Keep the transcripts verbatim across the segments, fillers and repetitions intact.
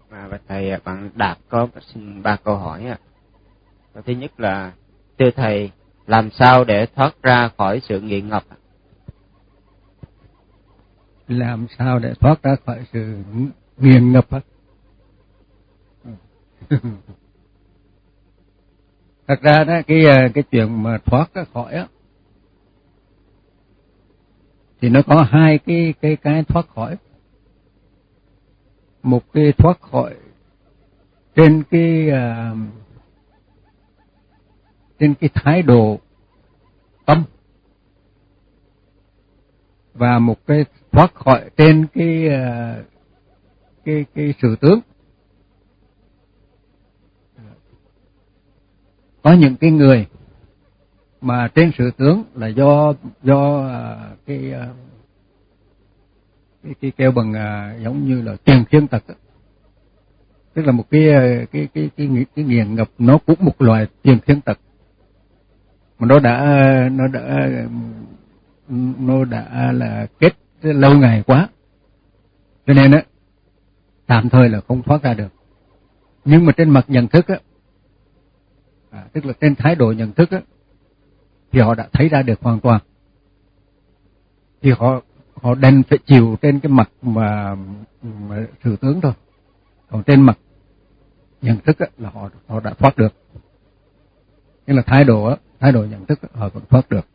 À, và thầy, bạn Đạt có xin ba câu hỏi ạ. Câu thứ nhất là, thưa thầy, làm sao để thoát ra khỏi sự nghiện ngập? Làm sao để thoát ra khỏi sự nghiện ngập á? Thật ra đó, cái cái chuyện mà thoát ra khỏi á, thì nó có hai cái cái cái thoát khỏi. Một cái thoát khỏi trên cái uh, trên cái thái độ tâm, và một cái thoát khỏi trên cái uh, cái cái sự tướng. Có những cái người mà trên sự tướng là do do uh, cái uh, cái cái kêu bằng uh, giống như là tiền thiên tật đó. Tức là một cái cái cái cái cái, cái nghiện ngập, nó cũng một loại tiền thiên tật mà nó đã nó đã nó đã là kết lâu ngày quá, cho nên á tạm thời là không thoát ra được. Nhưng mà trên mặt nhận thức á, à, tức là trên thái độ nhận thức á, thì họ đã thấy ra được hoàn toàn. Thì họ họ đành phải chịu trên cái mặt mà, mà sự tướng thôi, còn trên mặt nhận thức á, là họ họ đã thoát được. Nên là thái độ á, thái độ nhận thức á, họ vẫn thoát được.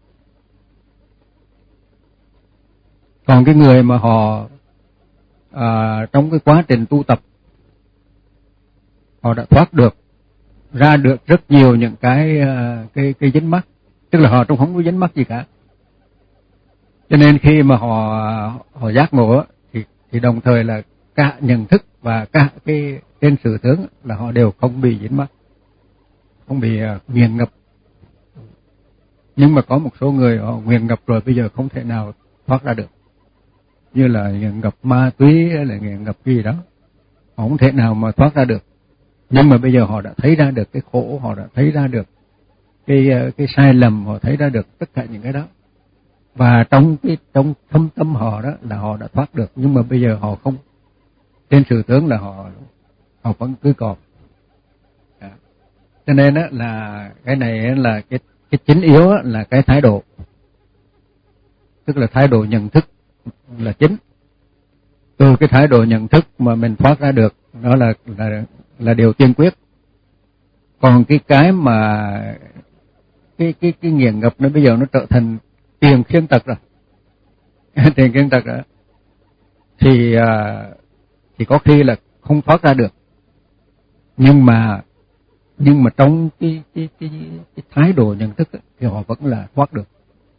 Còn cái người mà họ à, trong cái quá trình tu tập, họ đã thoát được ra được rất nhiều những cái cái cái dính mắc, tức là họ trong không có dính mắc gì cả. Cho nên khi mà họ họ giác ngộ á, thì thì đồng thời là cả nhận thức và cả cái trên sự tướng là họ đều không bị dính mắc, không bị nghiền ngập. Nhưng mà có một số người họ nghiền ngập rồi bây giờ không thể nào thoát ra được, như là nghiền ngập ma túy hay là nghiền ngập gì đó, họ không thể nào mà thoát ra được. Nhưng mà bây giờ họ đã thấy ra được cái khổ, họ đã thấy ra được cái cái sai lầm, họ thấy ra được tất cả những cái đó. Và trong cái trong thâm tâm họ đó là họ đã thoát được, nhưng mà bây giờ họ không, trên sự tướng là họ họ vẫn cứ còn. Đó. Cho nên đó là cái này là cái cái chính yếu là cái thái độ, tức là thái độ nhận thức là chính. Từ cái thái độ nhận thức mà mình thoát ra được, đó là là là điều tiên quyết. Còn cái cái mà cái cái cái nghiền ngập nó bây giờ nó trở thành tiền thiên tật rồi, tiền thiên tật rồi, thì thì có khi là không thoát ra được. Nhưng mà nhưng mà trong cái cái cái, cái thái độ nhận thức thì họ vẫn là thoát được.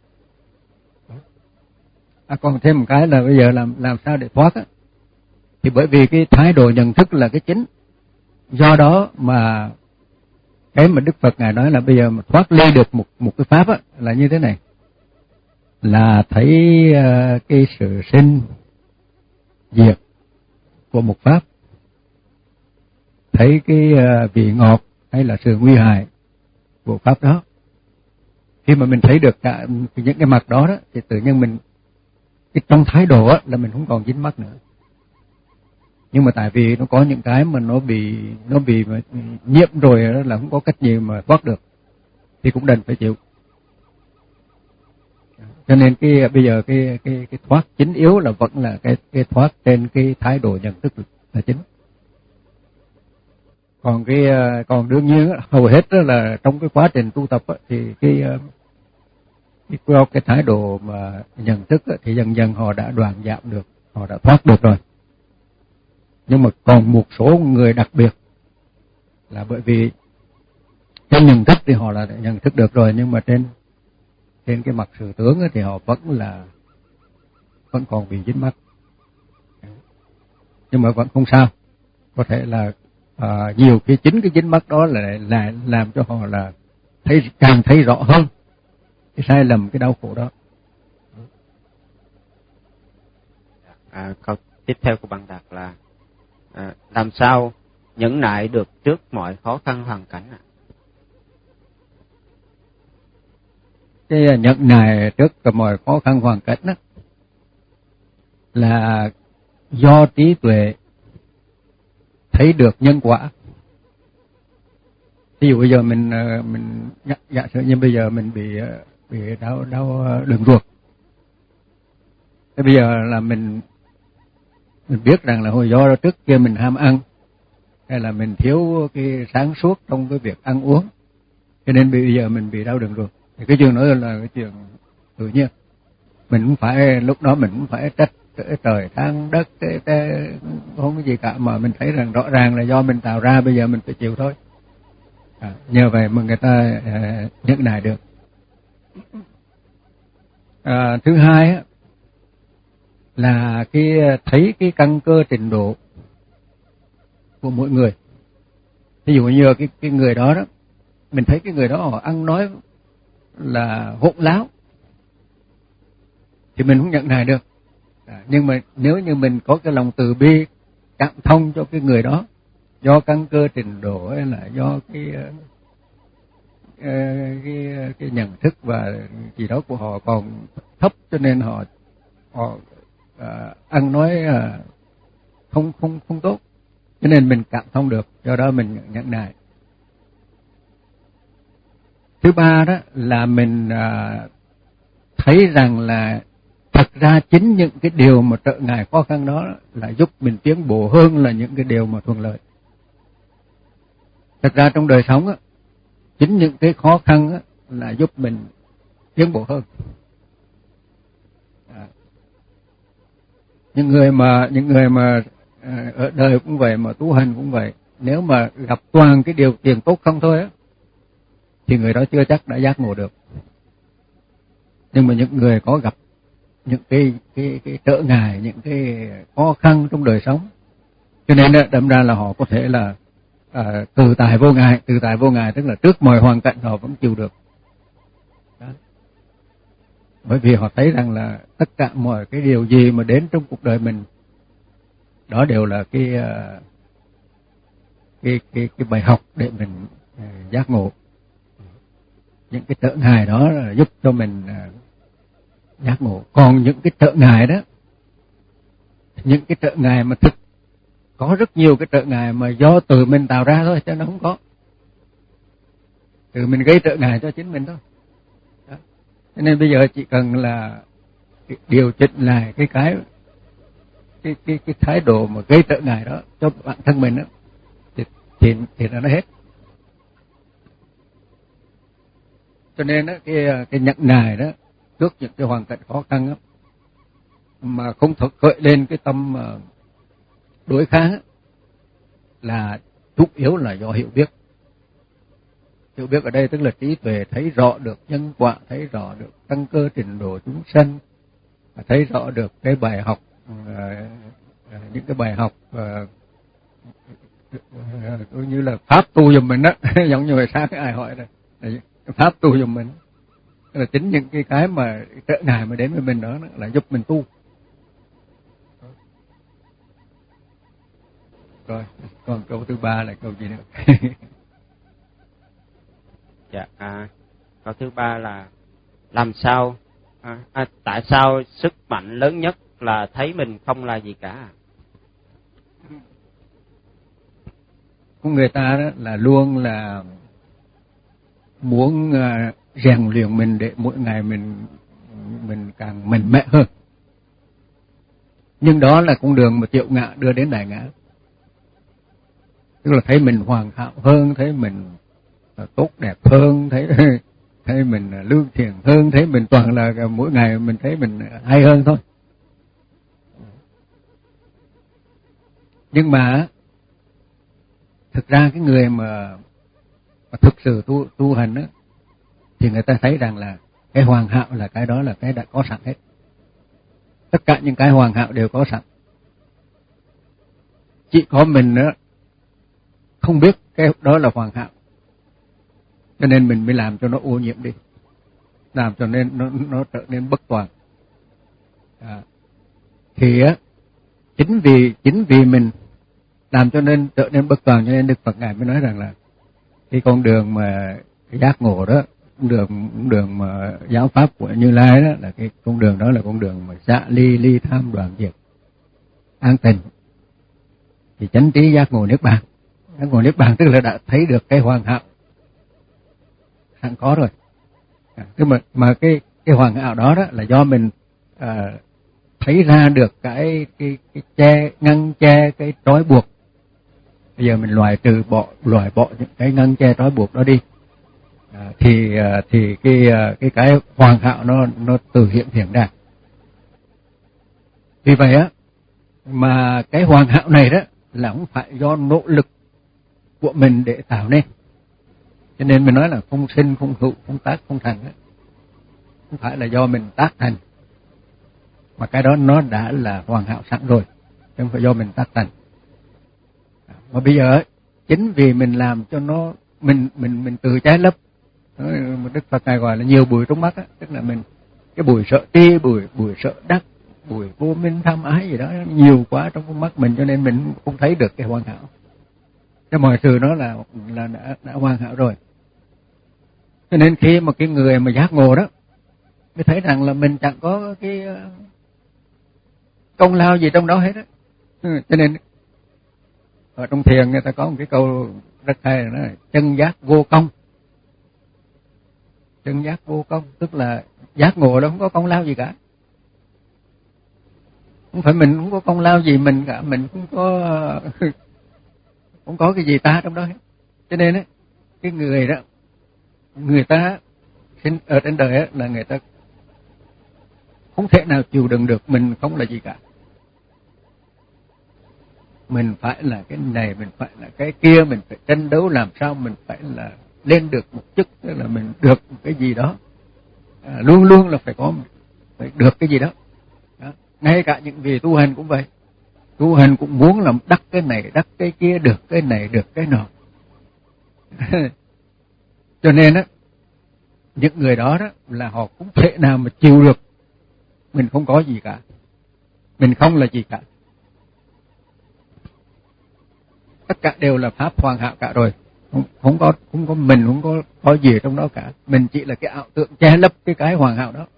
À, còn thêm một cái là bây giờ làm làm sao để thoát á, thì bởi vì cái thái độ nhận thức là cái chính. Do đó mà cái mà Đức Phật Ngài nói là bây giờ mà thoát ly được một một cái pháp á, là như thế này, là thấy uh, cái sự sinh diệt của một pháp, thấy cái uh, vị ngọt hay là sự nguy hại của pháp đó. Khi mà mình thấy được cả những cái mặt đó đó, thì tự nhiên mình cái trong thái độ á, là mình không còn dính mắc nữa. Nhưng mà tại vì nó có những cái mà nó bị nó bị nhiễm rồi đó, là không có cách gì mà thoát được, thì cũng đành phải chịu. Cho nên cái bây giờ cái cái cái thoát chính yếu là vẫn là cái cái thoát trên cái thái độ nhận thức là chính. Còn cái còn đương nhiên hầu hết đó là trong cái quá trình tu tập á, thì cái cái cái, cái thái độ mà nhận thức á, thì dần dần họ đã đoạn giảm được, họ đã thoát được rồi. Nhưng mà còn một số người đặc biệt là bởi vì trên nhận thức thì họ là nhận thức được rồi, nhưng mà trên trên cái mặt sự tướng thì họ vẫn là vẫn còn bị dính mắc. Nhưng mà vẫn không sao, có thể là à, nhiều cái chính cái dính mắc đó là là làm cho họ là thấy càng thấy rõ hơn cái sai lầm, cái đau khổ đó. À, câu tiếp theo của bạn Đạt là à, làm sao nhẫn nại được trước mọi khó khăn hoàn cảnh ạ? À? Cái nhẫn nại trước mọi khó khăn hoàn cảnh đó là do trí tuệ thấy được nhân quả. Ví dụ bây giờ mình mình giả sử như bây giờ mình bị bị đau đau đường ruột. Thế bây giờ là mình mình biết rằng là hồi do trước kia mình ham ăn, hay là mình thiếu cái sáng suốt trong cái việc ăn uống, cho nên bây giờ mình bị đau đường ruột. Thì cái chuyện đó là cái chuyện tự nhiên. Mình cũng phải lúc đó mình cũng phải trách trời than đất, cái, cái, không có gì cả, mà mình thấy rằng rõ ràng là do mình tạo ra, bây giờ mình phải chịu thôi. À, nhờ vậy mà người ta à, nhận nại được. À, thứ hai á, là cái thấy cái căn cơ trình độ của mỗi người. Ví dụ như cái cái người đó đó, mình thấy cái người đó họ ăn nói là hỗn láo thì mình không nhận nại được. À, nhưng mà nếu như mình có cái lòng từ bi cảm thông cho cái người đó, do căn cơ trình độ hay là do cái uh, cái cái nhận thức và gì đó của họ còn thấp, cho nên họ họ uh, ăn nói uh, không không không tốt, cho nên mình cảm thông được, do đó mình nhận nại. Thứ ba đó là mình uh, thấy rằng là thật ra chính những cái điều mà trợ ngại khó khăn đó là giúp mình tiến bộ hơn là những cái điều mà thuận lợi. Thật ra trong đời sống á, chính những cái khó khăn á là giúp mình tiến bộ hơn. À. Những người mà những người mà à, ở đời cũng vậy, mà tu hành cũng vậy, nếu mà gặp toàn cái điều kiện tốt không thôi á, thì người đó chưa chắc đã giác ngộ được. Nhưng mà những người có gặp những cái cái cái trở ngại, những cái khó khăn trong đời sống, cho nên đâm ra là họ có thể là à, từ tài vô ngại, từ tài vô ngại tức là trước mọi hoàn cảnh họ vẫn chịu được. Đó. Bởi vì họ thấy rằng là tất cả mọi cái điều gì mà đến trong cuộc đời mình, đó đều là cái cái cái cái bài học để mình uh, giác ngộ. Những cái trở ngại đó là giúp cho mình uh, giác ngộ. Còn những cái trở ngại đó, những cái trở ngại mà thực, có rất nhiều cái trở ngại mà do tự mình tạo ra thôi, chứ nó không có. Tự mình gây trở ngại cho chính mình thôi. Đó. Cho nên bây giờ chỉ cần là điều chỉnh lại cái cái cái cái, cái thái độ mà gây trở ngại đó cho bản thân mình đó, thì thì, thì nó hết. Cho nên đó, cái cái nhận nại đó trước những cái hoàn cảnh khó khăn đó, mà không thực khởi lên cái tâm đối kháng đó, là chủ yếu là do hiểu biết. Hiểu biết ở đây tức là trí tuệ, thấy rõ được nhân quả, thấy rõ được căn cơ trình độ chúng sanh, thấy rõ được cái bài học, những cái bài học coi như là pháp tu giùm mình đó. Giống như hồi sáng ai hỏi này, pháp tu giùm mình, là chính những cái cái mà trở ngại mà đến với mình đó là giúp mình tu. Rồi, còn câu thứ ba là câu gì nữa? Dạ, à, câu thứ ba là làm sao, à, à, tại sao sức mạnh lớn nhất là thấy mình không là gì cả? Con người ta đó là luôn là muốn uh, rèn luyện mình để mỗi ngày mình mình càng mạnh mẽ hơn. Nhưng đó là con đường mà triệu ngã đưa đến đại ngã. Tức là thấy mình hoàn hảo hơn, thấy mình tốt đẹp hơn, thấy thấy mình lương thiện hơn, thấy mình toàn là mỗi ngày mình thấy mình hay hơn thôi. Nhưng mà thực ra cái người mà, mà thực sự tu tu hành đó, thì người ta thấy rằng là cái hoàn hảo là cái đó là cái đã có sẵn hết. Tất cả những cái hoàn hảo đều có sẵn. Chỉ có mình đó không biết cái đó là hoàn hảo, cho nên mình mới làm cho nó ô nhiễm đi, làm cho nên nó nó trở nên bất toàn. À, thì á chính vì chính vì mình làm cho nên trở nên bất toàn, cho nên Đức Phật ngài mới nói rằng là cái con đường mà cái giác ngộ đó, con đường con đường mà giáo pháp của Như Lai đó, là cái con đường đó là con đường mà xả ly ly tham đoạn diệt an tịnh. thì chánh trí giác ngộ niết bàn. Giác ngộ niết bàn tức là đã thấy được cái hoàn hảo sẵn có rồi. Tức mà mà cái cái hoàn hảo đó đó là do mình à, thấy ra được cái cái cái che ngăn che cái trói buộc. Bây giờ mình loại trừ bỏ loại bỏ những cái ngăn che trói buộc đó đi, à, thì à, thì cái cái cái hoàn hảo nó nó tự hiện hiện ra. Vì vậy á mà cái hoàn hảo này đó là không phải do nỗ lực của mình để tạo nên. Cho nên mình nói là không sinh, không hữu, không tác, không thành đó. Không phải là do mình tác thành, mà cái đó nó đã là hoàn hảo sẵn rồi, không phải do mình tác thành. Mà bây giờ chính vì mình làm cho nó mình mình mình tự trái lấp, Đức Phật ngài gọi là nhiều bụi trong mắt á, tức là mình cái bụi sợ ti, bụi bụi sợ đắc, bụi vô minh tham ái gì đó nhiều quá trong con mắt mình, cho nên mình không thấy được cái hoàn hảo. Cái mọi sự đó là là đã, đã hoàn hảo rồi. Cho nên khi mà cái người mà giác ngộ đó mới thấy rằng là mình chẳng có cái công lao gì trong đó hết á. Ừ, cho nên ở trong thiền người ta có một cái câu rất hay là chân giác vô công. Chân giác vô công tức là giác ngộ đó không có công lao gì cả. Không phải mình không có công lao gì mình cả, mình không có không có cái gì ta trong đó hết. Cho nên á cái người đó người ta sinh ở trên đời á là người ta không thể nào chịu đựng được mình không là gì cả. Mình phải là cái này, mình phải là cái kia, mình phải tranh đấu làm sao mình phải là lên được một chức, tức là mình được một cái gì đó, à, luôn luôn là phải có phải được cái gì đó. Đó. Ngay cả những vị tu hành cũng vậy, tu hành cũng muốn làm đắc cái này, đắc cái kia, được cái này, được cái nọ. Cho nên á những người đó đó là họ không thể nào mà chịu được mình không có gì cả, mình không là gì cả. Tất cả đều là pháp hoàn hảo cả rồi, không, không có không có mình, không có có gì trong đó cả. Mình chỉ là cái ảo tượng che lấp cái cái hoàn hảo đó.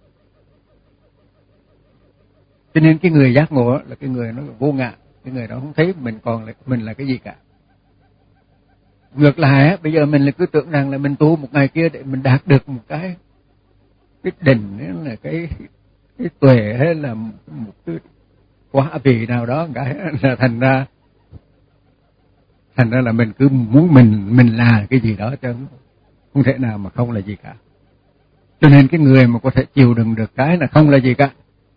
Cho nên cái người giác ngộ là cái người nó vô ngã, cái người đó không thấy mình còn là mình là cái gì cả. Ngược lại á, bây giờ mình là cứ tưởng rằng là mình tu một ngày kia để mình đạt được một cái cái đỉnh, là cái cái tuệ hay là một cái quả vị nào đó, cái là thành ra thành ra là mình cứ muốn mình mình là cái gì đó chứ không thể nào mà không là gì cả. Cho nên cái người mà có thể chịu đựng được cái là không là gì cả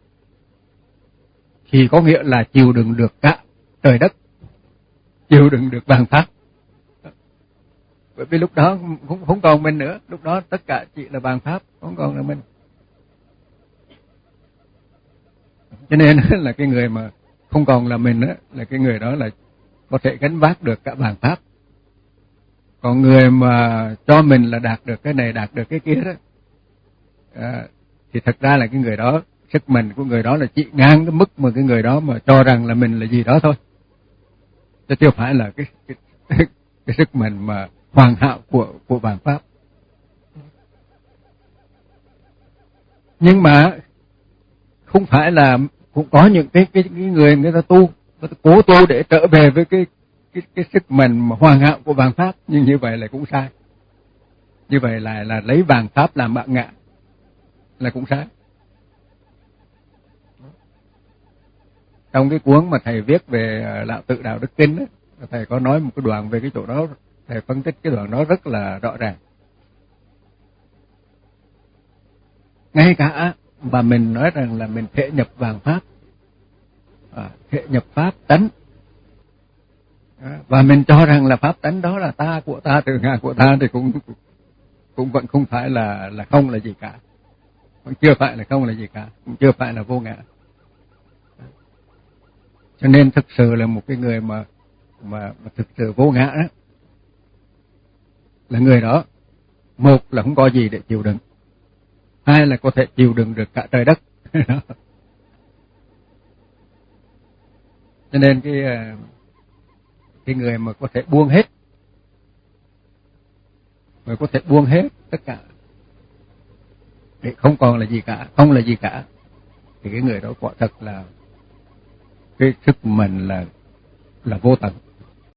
thì có nghĩa là chịu đựng được cả trời đất, chịu đựng được vạn pháp. Bởi vì lúc đó không, không còn mình nữa, lúc đó tất cả chỉ là vạn pháp, không còn là mình. Cho nên là cái người mà không còn là mình nữa là cái người đó là có thể gánh vác được cả vạn pháp. Còn người mà cho mình là đạt được cái này, đạt được cái kia đó, à, thì thật ra là cái người đó, sức mình của người đó là chỉ ngang cái mức mà cái người đó mà cho rằng là mình là gì đó thôi, chứ chưa phải là cái cái, cái sức mình mà hoàn hảo của của vạn pháp. Nhưng mà không phải là cũng có những cái cái, cái người người ta tu, người ta cố tu để trở về với cái cái cái sức mình mà hoàn hảo của vạn pháp, nhưng như vậy là cũng sai. Như vậy là là lấy vạn pháp làm bạn ngạ là cũng sai. Trong cái cuốn mà thầy viết về Lão Tự Đạo Đức Kinh ấy, thầy có nói một cái đoạn về cái chỗ đó, thầy phân tích cái đoạn đó rất là rõ ràng. Ngay cả mà mình nói rằng là mình thể nhập vạn pháp, à, thể nhập pháp tánh, à, và mình cho rằng là pháp tánh đó là ta của ta, từ ngã của ta, thì cũng cũng vẫn không phải là là không là gì cả, vẫn chưa phải là không là gì cả, cũng chưa phải là vô ngã. Cho nên thực sự là một cái người mà mà, mà thực sự vô ngã đó, là người đó một là không có gì để chịu đựng, hai là có thể chịu đựng được cả trời đất. Cho nên cái cái người mà có thể buông hết, người có thể buông hết tất cả để không còn là gì cả, không là gì cả, thì cái người đó quả thật là cái sức mình là là vô tận.